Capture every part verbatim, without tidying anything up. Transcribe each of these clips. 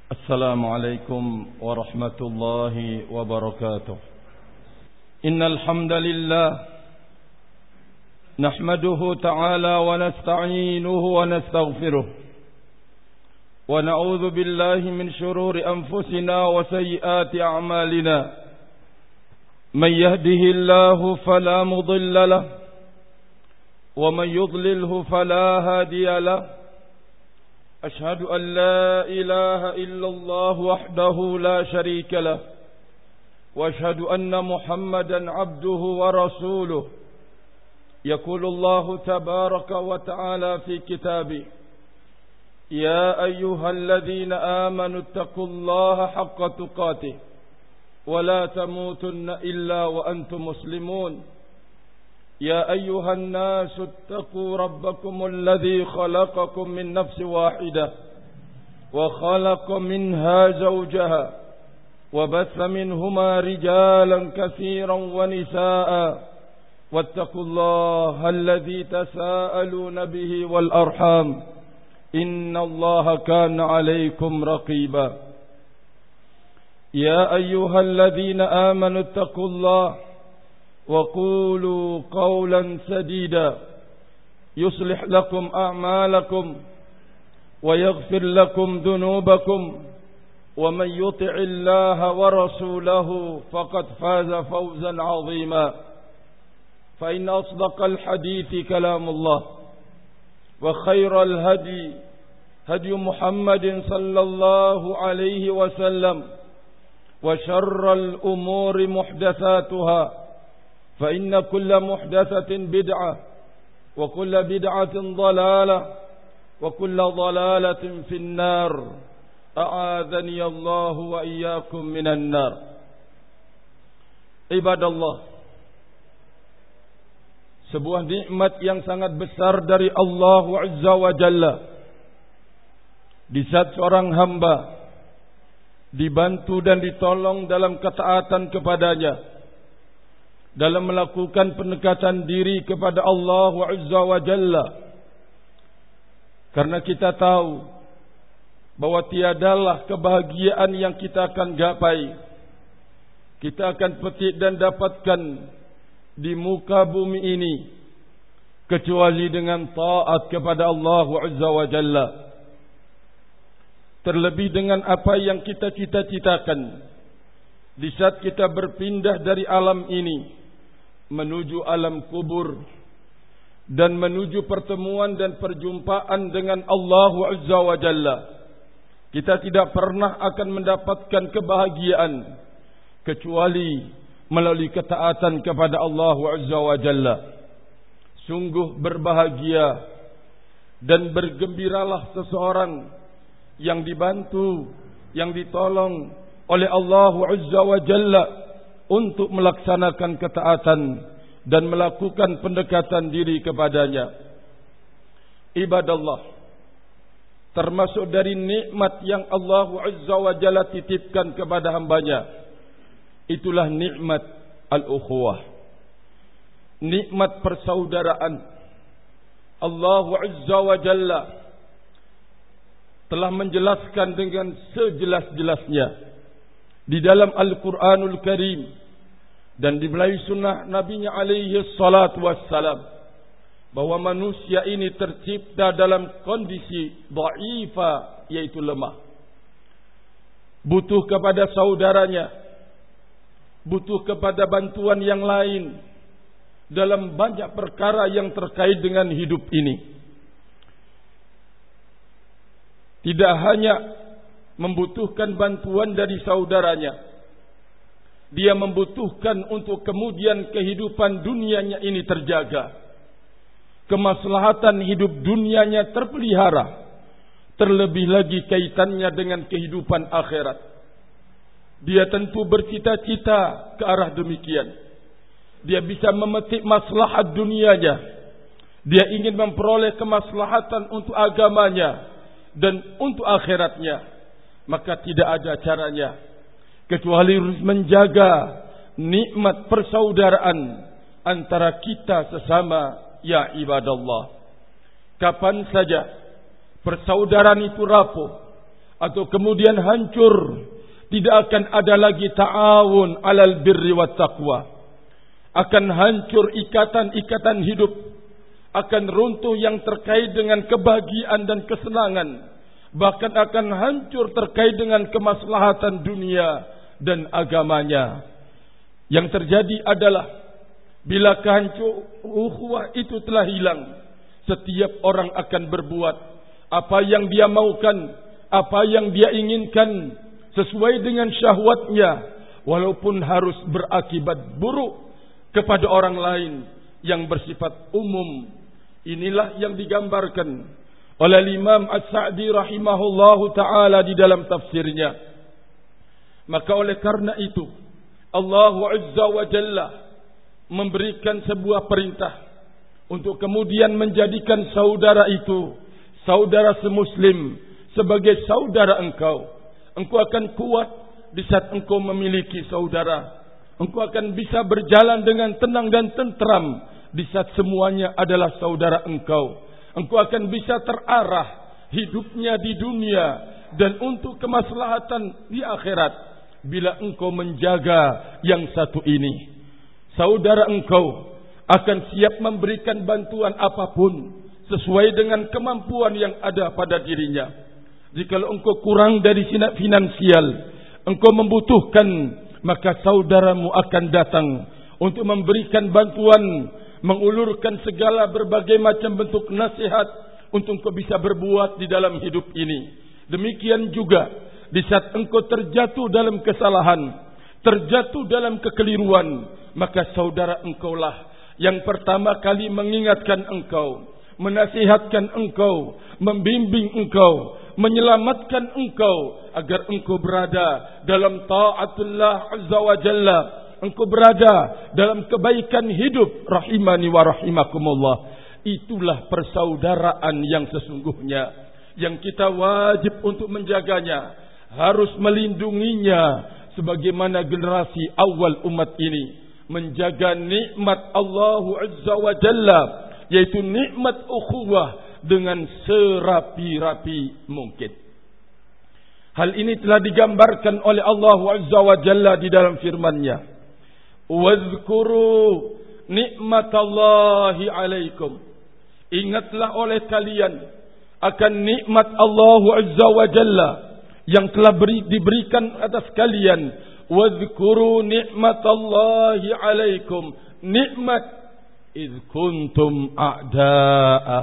السلام عليكم ورحمة الله وبركاته. إن الحمد لله نحمده تعالى ونستعينه ونستغفره ونعوذ بالله من شرور أنفسنا وسيئات أعمالنا. من يهده الله فلا مضل له ومن يضلله فلا هادي له. أشهد أن لا إله إلا الله وحده لا شريك له وأشهد أن محمدا عبده ورسوله. يقول الله تبارك وتعالى في كتابه: يا أيها الذين آمنوا اتقوا الله حق تقاته ولا تموتن إلا وأنتم مسلمون. يا أيها الناس اتقوا ربكم الذي خلقكم من نفس واحدة وخلق منها زوجها وبث منهما رجالا كثيرا ونساء واتقوا الله الذي تساءلون به والأرحام إن الله كان عليكم رقيبا. يا أيها الذين آمنوا اتقوا الله وقولوا قولا سديدا يصلح لكم أعمالكم ويغفر لكم ذنوبكم ومن يطع الله ورسوله فقد فاز فوزا عظيما. فإن أصدق الحديث كلام الله وخير الهدي هدي محمد صلى الله عليه وسلم وشر الأمور محدثاتها فإن كل محدثة بدعة وكل بدعة ضلالة وكل ضلالة في النار. أعاذني الله وإياكم من النار. عباد الله, sebuah nikmat yang sangat besar dari Allah Azza wa Jalla di saat seorang hamba dibantu dan ditolong dalam ketaatan kepadanya, dalam melakukan pendekatan diri kepada Allah Azza wa Jalla. Karena kita tahu bahwa tiadalah kebahagiaan yang kita akan gapai, kita akan petik dan dapatkan di muka bumi ini kecuali dengan taat kepada Allah Azza wa Jalla. Terlebih dengan apa yang kita cita-citakan di saat kita berpindah dari alam ini menuju alam kubur dan menuju pertemuan dan perjumpaan dengan Allah Azza wa Jalla. Kita tidak pernah akan mendapatkan kebahagiaan kecuali melalui ketaatan kepada Allah Azza wa Jalla. Sungguh berbahagia dan bergembiralah seseorang yang dibantu, yang ditolong oleh Allah Azza wa Jalla untuk melaksanakan ketaatan dan melakukan pendekatan diri kepadanya. Ibadallah, termasuk dari nikmat yang Allah Azza wa Jalla titipkan kepada hambanya, itulah nikmat al-ukhuwah, nikmat persaudaraan. Allah Azza wa Jalla telah menjelaskan dengan sejelas-jelasnya di dalam Al-Quranul Karim dan di melalui sunnah Nabinya alaihi salatu wassalam, bahwa manusia ini tercipta dalam kondisi dha'ifa, yaitu lemah, butuh kepada saudaranya, butuh kepada bantuan yang lain dalam banyak perkara yang terkait dengan hidup ini. Tidak hanya membutuhkan bantuan dari saudaranya, dia membutuhkan untuk kemudian kehidupan dunianya ini terjaga, kemaslahatan hidup dunianya terpelihara, terlebih lagi kaitannya dengan kehidupan akhirat. Dia tentu bercita-cita ke arah demikian. Dia bisa memetik maslahat dunianya, dia ingin memperoleh kemaslahatan untuk agamanya dan untuk akhiratnya. Maka tidak ada caranya kecuali menjaga nikmat persaudaraan antara kita sesama, ya ibadallah. Kapan saja persaudaraan itu rapuh atau kemudian hancur. Tidak akan ada lagi ta'awun alal birri wat taqwa. Akan hancur ikatan-ikatan hidup. Akan runtuh yang terkait dengan kebahagiaan dan kesenangan. Bahkan akan hancur terkait dengan kemaslahatan dunia dan agamanya. Yang terjadi adalah bila kehancuran ukhuwah itu telah hilang, setiap orang akan berbuat apa yang dia maukan, apa yang dia inginkan, sesuai dengan syahwatnya, walaupun harus berakibat buruk kepada orang lain yang bersifat umum. Inilah yang digambarkan oleh Imam As-Sa'di rahimahullahu ta'ala di dalam tafsirnya. Maka oleh karena itu Allah Azza wa Jalla memberikan sebuah perintah untuk kemudian menjadikan saudara itu, saudara semuslim, sebagai saudara engkau. Engkau akan kuat di saat engkau memiliki saudara. Engkau akan bisa berjalan dengan tenang dan tentram di saat semuanya adalah saudara engkau. Engkau akan bisa terarah hidupnya di dunia dan untuk kemaslahatan di akhirat bila engkau menjaga yang satu ini. Saudara engkau akan siap memberikan bantuan apapun sesuai dengan kemampuan yang ada pada dirinya. Jikalau engkau kurang dari sisi finansial, engkau membutuhkan, maka saudaramu akan datang untuk memberikan bantuan, mengulurkan segala berbagai macam bentuk nasihat untuk engkau bisa berbuat di dalam hidup ini. Demikian juga di saat engkau terjatuh dalam kesalahan, terjatuh dalam kekeliruan, maka saudara engkaulah yang pertama kali mengingatkan engkau, menasihatkan engkau, membimbing engkau, menyelamatkan engkau agar engkau berada dalam ta'atullah azza wa jalla, engkau berada dalam kebaikan hidup, rahimani wa rahimakumullah. Itulah persaudaraan yang sesungguhnya yang kita wajib untuk menjaganya, harus melindunginya sebagaimana generasi awal umat ini menjaga nikmat Allah Azza wa Jalla, yaitu nikmat ukhuwah dengan serapi-rapi mungkin. Hal ini telah digambarkan oleh Allah Azza wa Jalla di dalam firman-Nya. Wazkuru nikmatallahi alaikum. Ingatlah oleh kalian akan nikmat Allah Azza wa Jalla yang telah beri, diberikan atas kalian. Wazkuru nikmatallahi alaikum. Nikmat idh kuntum a'da'a.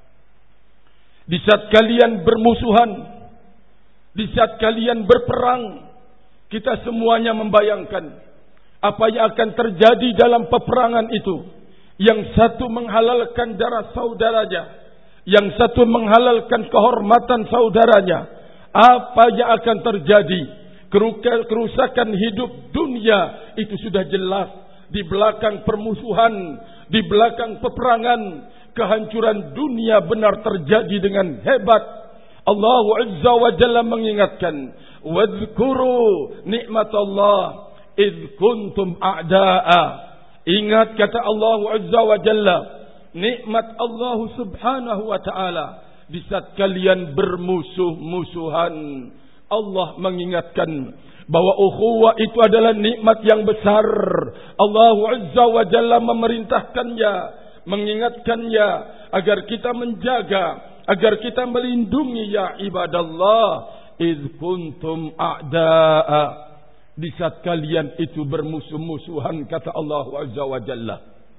Di saat kalian bermusuhan, di saat kalian berperang, kita semuanya membayangkan apa yang akan terjadi dalam peperangan itu. Yang satu menghalalkan darah saudaranya, yang satu menghalalkan kehormatan saudaranya. Apa yang akan terjadi? Kerusakan hidup dunia itu sudah jelas. Di belakang permusuhan, di belakang peperangan, kehancuran dunia benar terjadi dengan hebat. Allah Azza wa Jalla mengingatkan, wadzkuru nikmatallah idh kuntum a'da'a. Ingat kata Allah Azza wa Jalla, nikmat Allah Subhanahu wa ta'ala di saat kalian bermusuh-musuhan. Allah mengingatkan bahwa ukhuwah itu adalah nikmat yang besar. Allah Azza wa Jalla memerintahkannya, mengingatkannya agar kita menjaga, agar kita melindungi, ya ibadallah, idh kuntum a'da'a. Di saat kalian itu bermusuh-musuhan, kata Allah Azza wa Jalla,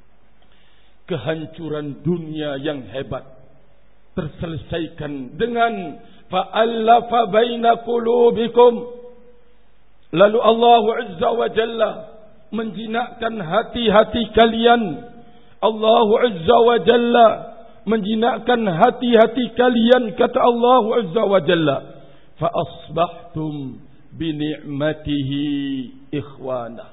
kehancuran dunia yang hebat terselesaikan dengan fa'allafa baina qulubikum. Lalu Allah Azza wa Jalla menjinakkan hati-hati kalian. Allah Azza wa Jalla menjinakkan hati-hati kalian, kata Allah Azza wa Jalla, fa asbahtum bi ni'matihi ikhwana.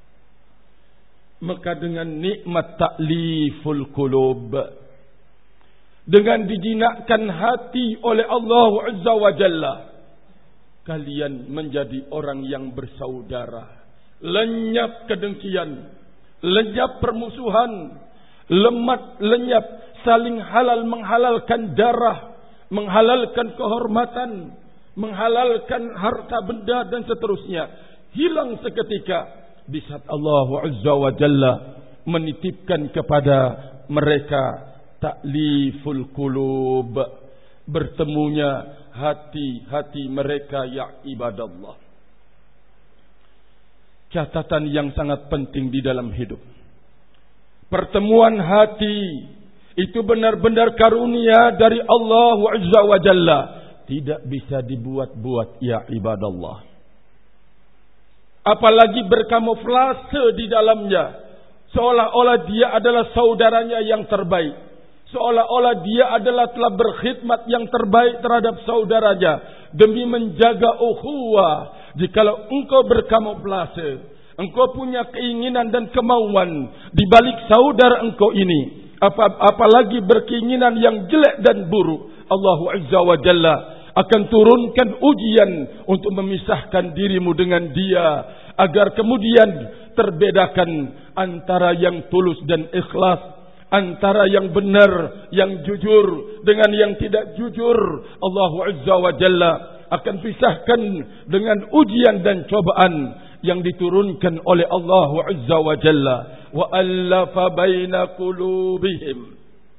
Maka dengan nikmat ta'liful qulub, dengan dijinakkan hati oleh Allah Azza wa Jalla, kalian menjadi orang yang bersaudara. Lenyap kedengkian, lenyap permusuhan, lemat lenyap saling halal menghalalkan darah, menghalalkan kehormatan, menghalalkan harta benda dan seterusnya, hilang seketika di saat Allah Azza wa Jalla menitipkan kepada mereka ta'liful qulub, bertemunya hati-hati mereka ya ibadallah. Catatan yang sangat penting di dalam hidup, pertemuan hati itu benar-benar karunia dari Allah Azza wa Jalla, tidak bisa dibuat-buat ya ibadallah. Apalagi berkamuflase di dalamnya, seolah-olah dia adalah saudaranya yang terbaik, seolah-olah dia adalah telah berkhidmat yang terbaik terhadap saudaranya demi menjaga ukhuwah. Jikalau engkau berkamuflase, engkau punya keinginan dan kemauan di balik saudara engkau ini, apa, apalagi berkeinginan yang jelek dan buruk, Allah Azza wa Jalla akan turunkan ujian untuk memisahkan dirimu dengan dia, agar kemudian terbedakan antara yang tulus dan ikhlas, antara yang benar, yang jujur dengan yang tidak jujur. Allah Azza wa Jalla akan pisahkan dengan ujian dan cobaan yang diturunkan oleh Allah Azza wa Jalla. Wa allafa baina qulubihim.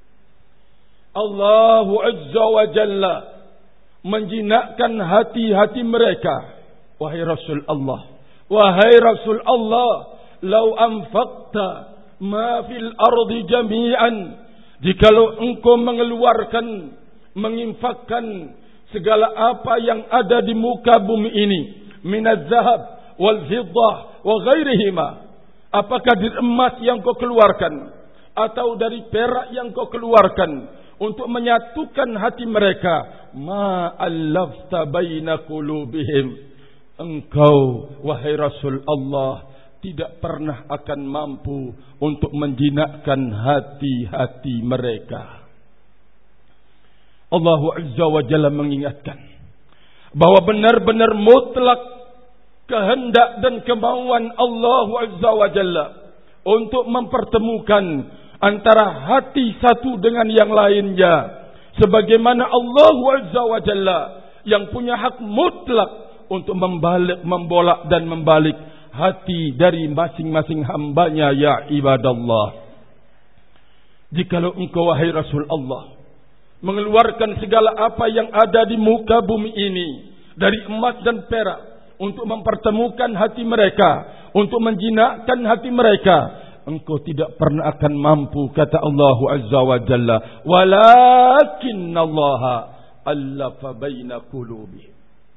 Allah Azza wa Jalla menjinakkan hati-hati mereka. Wahai Rasul Allah, wahai Rasul Allah, lau anfaqta ma fil ardi jami'an, jikalau engkau mengeluarkan, menginfakkan segala apa yang ada di muka bumi ini, minaz zahab wal fiddah wa ghairihima, apakah dari emas yang kau keluarkan atau dari perak yang kau keluarkan untuk menyatukan hati mereka, ma allafta baina qulubihim, engkau wahai Rasul Allah tidak pernah akan mampu untuk menjinakkan hati-hati mereka. Allah Azza wa Jalla mengingatkan bahwa benar-benar mutlak kehendak dan kemauan Allah Azza wa Jalla untuk mempertemukan antara hati satu dengan yang lainnya, sebagaimana Allah Azza wa Jalla yang punya hak mutlak untuk membalik, membolak dan membalik hati dari masing-masing hambanya ya ibadallah. Jikalau engkau wahai Rasul Allah mengeluarkan segala apa yang ada di muka bumi ini dari emas dan perak untuk mempertemukan hati mereka, untuk menjinakkan hati mereka, engkau tidak pernah akan mampu, kata Allah Azza wa Jalla, walakinnallaha allafa baina qulubihim,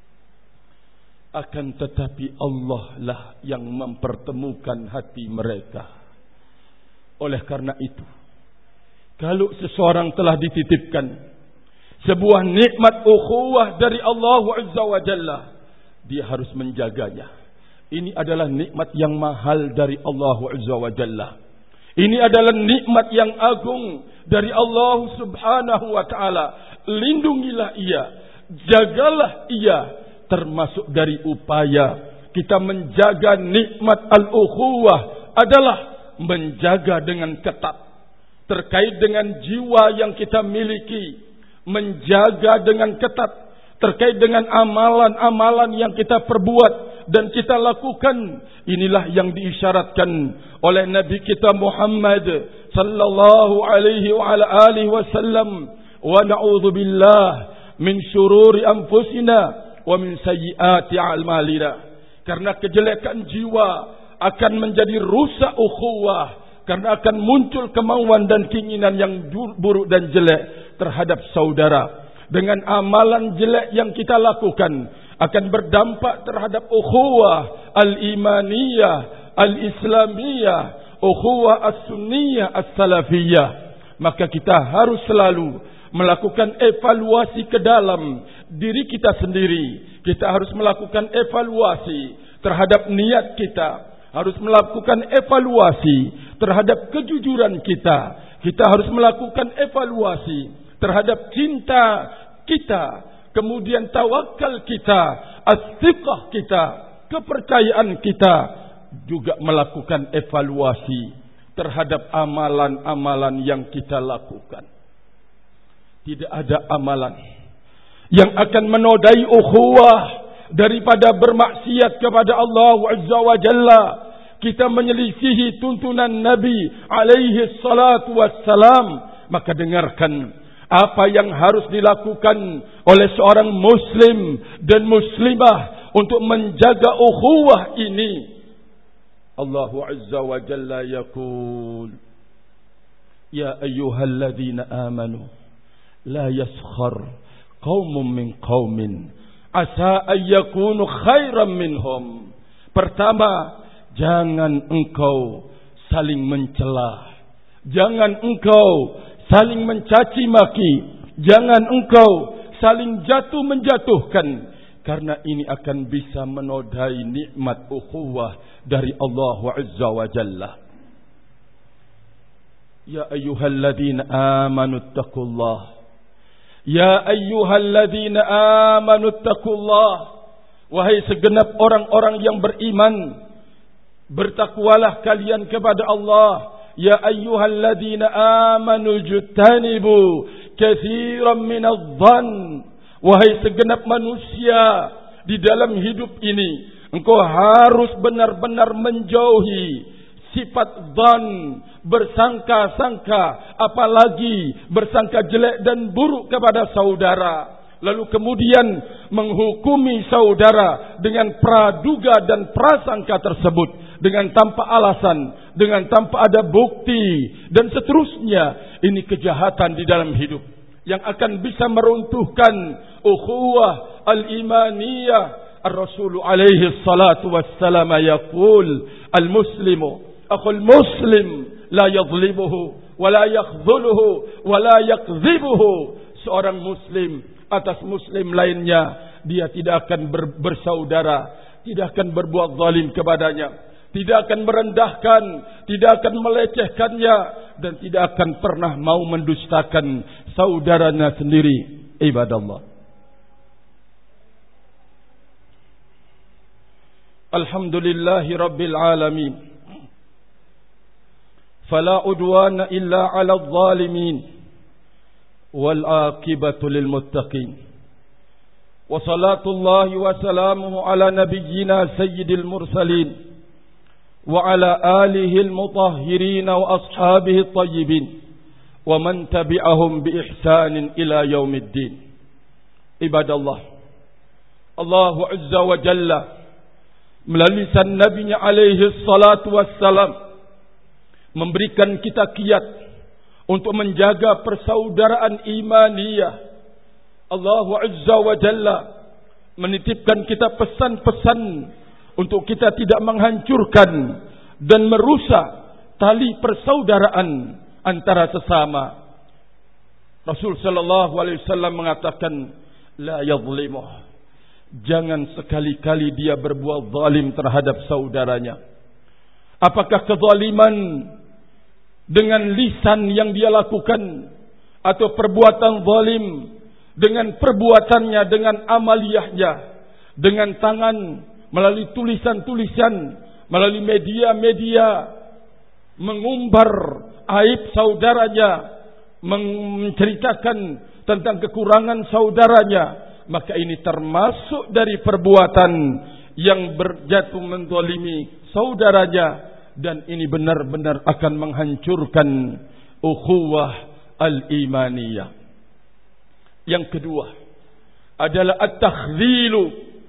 akan tetapi Allah lah yang mempertemukan hati mereka. Oleh karena itu, kalau seseorang telah dititipkan sebuah nikmat ukhuwah dari Allah Azza wa Jalla, dia harus menjaganya. Ini adalah nikmat yang mahal dari Allah Azza wa Jalla. Ini adalah nikmat yang agung dari Allah Subhanahu wa Ta'ala. Lindungilah ia, jagalah ia, termasuk dari upaya kita menjaga nikmat al-ukhuwah adalah menjaga dengan ketat terkait dengan jiwa yang kita miliki, menjaga dengan ketat terkait dengan amalan-amalan yang kita perbuat dan kita lakukan. Inilah yang diisyaratkan oleh Nabi kita Muhammad sallallahu alaihi wa ala alihi wasallam, wa na'udzubillah min syururi anfusina wa min sayyiati a'malina. Karena kejelekan jiwa akan menjadi rusak ukhuwah, karena akan muncul kemauan dan keinginan yang buruk dan jelek terhadap saudara. Dengan amalan jelek yang kita lakukan akan berdampak terhadap ukhuwah al-imaniyah, al-islamiyah, ukhuwah as-sunniyah, as-salafiyah. Maka kita harus selalu melakukan evaluasi ke dalam diri kita sendiri. Kita harus melakukan evaluasi terhadap niat kita, harus melakukan evaluasi terhadap kejujuran kita. Kita harus melakukan evaluasi terhadap cinta kita, kemudian tawakal kita, as-siqah kita, kepercayaan kita. Juga melakukan evaluasi terhadap amalan-amalan yang kita lakukan. Tidak ada amalan yang akan menodai ukhuwah daripada bermaksiat kepada Allah Azza wa Jalla. Kita menyelisihi tuntunan Nabi alaihi salatu wassalam, maka dengarkan apa yang harus dilakukan oleh seorang muslim dan muslimah untuk menjaga ukhuwah ini. Allah Azza wa Jalla yaqul, ya ayyuhalladzina amanu la yaskhar qaumun min qaumin asa an yakunu khairan minhum. Pertama, jangan engkau saling mencela, jangan engkau saling mencaci maki, jangan engkau saling jatuh menjatuhkan, karena ini akan bisa menodai nikmat ukhuwah dari Allah Azza wa Jalla. Ya ayyuhalladzina amanu taqullah, ya ayyuhalladzina amanu taqullah, wahai segenap orang-orang yang beriman, bertakwalah kalian kepada Allah. Ya ayyuhalladzina amanu jtanibu katsiran minadh-dhann, wahai segenap manusia di dalam hidup ini, engkau harus benar-benar menjauhi sifat dhan, bersangka-sangka, apalagi bersangka jelek dan buruk kepada saudara. Lalu kemudian menghukumi saudara dengan praduga dan prasangka tersebut, dengan tanpa alasan, dengan tanpa ada bukti, dan seterusnya. Ini kejahatan di dalam hidup yang akan bisa meruntuhkan ukhuwah al-imaniyah. Ar-Rasul alaihi salatu wassalam yaqul, al-muslimu akhul muslim la yadhlimuhu wa la yakhdhuluhu wa la yakdhibuhu. Seorang muslim atas muslim lainnya, dia tidak akan ber, bersaudara, tidak akan berbuat zalim kepadanya, tidak akan merendahkan, tidak akan melecehkannya, dan tidak akan pernah mau mendustakan saudaranya sendiri. Ibadallah, alhamdulillahi rabbil alamin, fala udwana illa ala adh-dhalimin, wal aqibatu lil muttaqin. Wa salatullahi wa salamuhu ala nabiyyina sayyidil mursalin wa ala alihi al mutahhirin wa ashabihi at-tayyibin wa man tabi'ahum bi ihsanin ila yaumiddin. Ibadallah, Allah Azza wa Jalla melalui lisan nabinya alaihi salatu wassalam memberikan kita kiat untuk menjaga persaudaraan imaniyah. Allah Azza wa Jalla menitipkan kita pesan-pesan untuk kita tidak menghancurkan dan merusak tali persaudaraan antara sesama. Rasul sallallahu alaihi wasallam mengatakan, la yadhlimuh, jangan sekali-kali dia berbuat zalim terhadap saudaranya. Apakah kezaliman dengan lisan yang dia lakukan, atau perbuatan zalim dengan perbuatannya, dengan amaliyahnya, dengan tangan, melalui tulisan-tulisan, melalui media-media, mengumbar aib saudaranya, menceritakan tentang kekurangan saudaranya, maka ini termasuk dari perbuatan yang berjatuh menzalimi saudaranya. Dan ini benar-benar akan menghancurkan ukhuwah al-imaniyah. Yang kedua adalah at-takhzilu.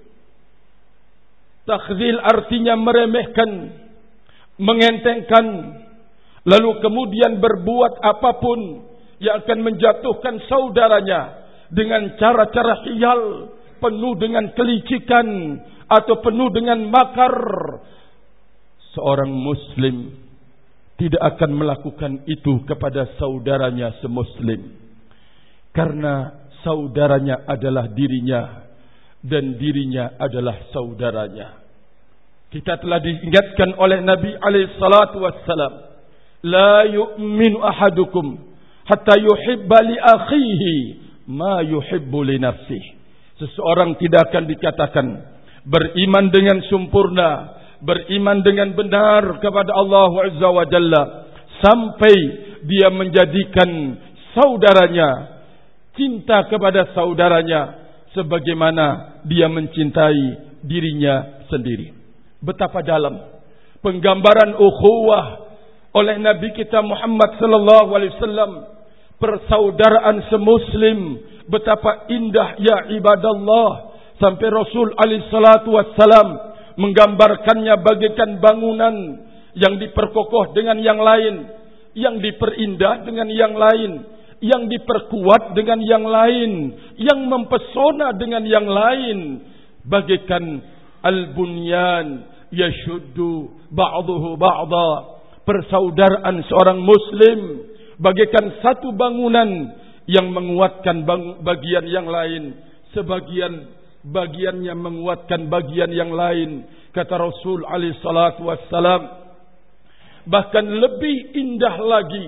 Takhzil artinya meremehkan, mengentengkan, lalu kemudian berbuat apapun yang akan menjatuhkan saudaranya dengan cara-cara hiyal, penuh dengan kelicikan atau penuh dengan makar. Seorang muslim tidak akan melakukan itu kepada saudaranya semuslim, karena saudaranya adalah dirinya dan dirinya adalah saudaranya. Kita telah diingatkan oleh Nabi alaihi salatu wassalam, la yu'minu ahadukum hatta yuhibba li akhihi ma yuhibbu li nafsihi. Seseorang tidak akan dikatakan beriman dengan sempurna, beriman dengan benar kepada Allah Azza wa Jalla, sampai dia menjadikan saudaranya, cinta kepada saudaranya sebagaimana dia mencintai dirinya sendiri. Betapa dalam penggambaran ukhuwah oleh Nabi kita Muhammad sallallahu alaihi wasallam, persaudaraan semuslim, betapa indah ya ibadallah, sampai Rasul alaihi salatu wassalam menggambarkannya bagaikan bangunan yang diperkokoh dengan yang lain, yang diperindah dengan yang lain, yang diperkuat dengan yang lain, yang mempesona dengan yang lain, bagaikan al-bunyan yashuddu ba'dahu ba'da. Persaudaraan seorang muslim bagaikan satu bangunan yang menguatkan bagian yang lain, sebagian bagiannya menguatkan bagian yang lain. Kata Rasul alaihi salatu wassalam, bahkan lebih indah lagi,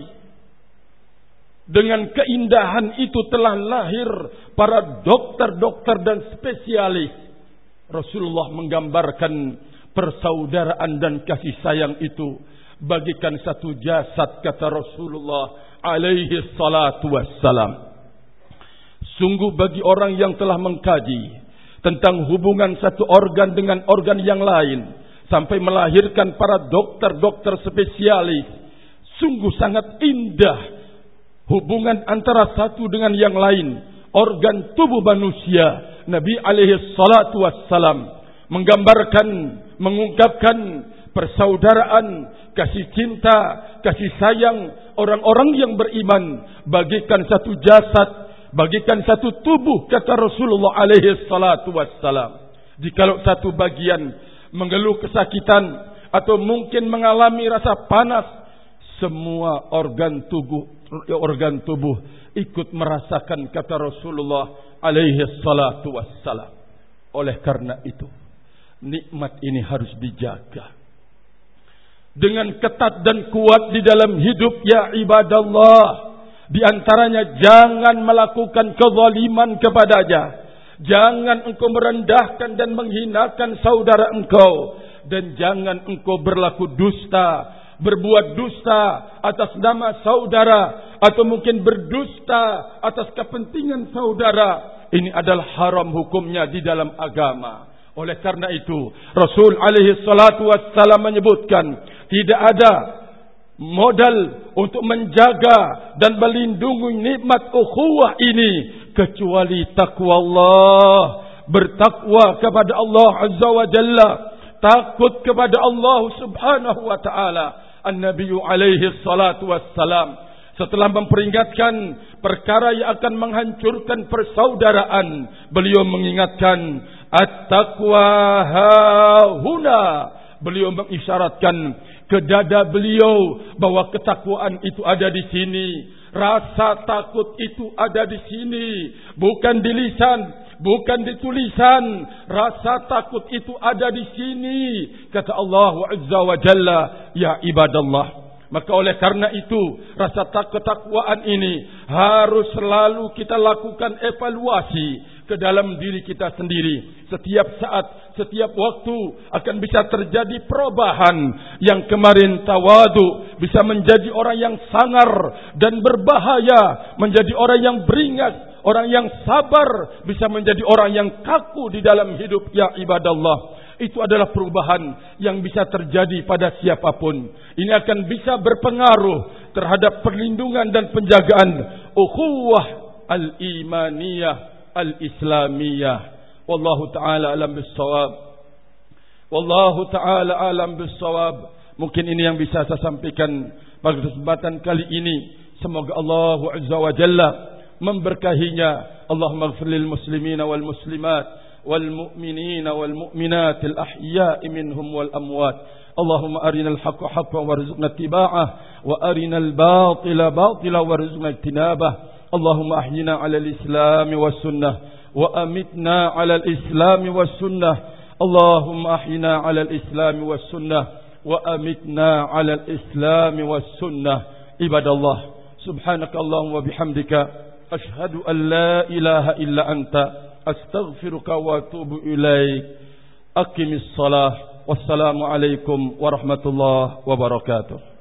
dengan keindahan itu telah lahir para dokter-dokter dan spesialis. Rasulullah menggambarkan persaudaraan dan kasih sayang itu bagikan satu jasad, kata Rasulullah alaihi salatu wassalam. Sungguh bagi orang yang telah mengkaji tentang hubungan satu organ dengan organ yang lain, sampai melahirkan para dokter-dokter spesialis, sungguh sangat indah hubungan antara satu dengan yang lain, organ tubuh manusia. Nabi alaihi salatu wassalam menggambarkan, mengungkapkan persaudaraan, kasih cinta, kasih sayang orang-orang yang beriman bagikan satu jasad, bagikan satu tubuh, kata Rasulullah alaihi salatu wassalam. Jikalau satu bagian mengeluh kesakitan atau mungkin mengalami rasa panas, semua organ tubuh organ tubuh ikut merasakan, kata Rasulullah alaihi salatu wassalam. Oleh karena itu, nikmat ini harus dijaga dengan ketat dan kuat di dalam hidup ya ibadallah. Di antaranya jangan melakukan kezaliman kepadanya, jangan engkau merendahkan dan menghinakan saudara engkau, dan jangan engkau berlaku dusta, berbuat dusta atas nama saudara, atau mungkin berdusta atas kepentingan saudara. Ini adalah haram hukumnya di dalam agama. Oleh karena itu Rasul alaihi salatu wassalam menyebutkan, tidak ada modal untuk menjaga dan melindungi nikmat ukhuwah ini kecuali takwa Allah, bertakwa kepada Allah azza wa jalla, takut kepada Allah subhanahu wa ta'ala. An-Nabi alaihi salatu wassalam setelah memperingatkan perkara yang akan menghancurkan persaudaraan, beliau mengingatkan at-taqwa hahuna. Beliau mengisyaratkan ke dada beliau bahwa ketakwaan itu ada di sini, rasa takut itu ada di sini, bukan di lisan, bukan di tulisan. Rasa takut itu ada di sini, kata Allah azza wa jalla, ya ibadallah. Maka oleh karena itu rasa ketakwaan ini harus selalu kita lakukan evaluasi ke dalam diri kita sendiri. Setiap saat, setiap waktu akan bisa terjadi perubahan. Yang kemarin tawadu bisa menjadi orang yang sangar dan berbahaya, menjadi orang yang beringas, orang yang sabar bisa menjadi orang yang kaku di dalam hidup ya ibadallah. Itu adalah perubahan yang bisa terjadi pada siapapun. Ini akan bisa berpengaruh terhadap perlindungan dan penjagaan ukhuwah al-imaniyah al-islamiyah. Wallahu ta'ala alam bis-shawab. Wallahu ta'ala alam bis-shawab. Mungkin ini yang bisa saya sampaikan pada kesempatan kali ini. Semoga Allah azza wa jalla memberkahinya. Allahumma ighfir lil muslimina wal muslimat والمؤمنين والمؤمنات الأحياء منهم والأموات. اللهم أرنا الحق حقا وارزقنا اتباعه وأرنا الباطل باطلا وارزقنا اجتنابه. اللهم أحينا على الإسلام والسنة وأمتنا على الإسلام والسنة. اللهم أحينا على الإسلام والسنة وأمتنا على الإسلام والسنة. عباد الله، سبحانك اللهم وبحمدك أشهد أن لا إله إلا أنت أستغفرك وأتوب إليك. أقم الصلاة والسلام عليكم ورحمة الله وبركاته.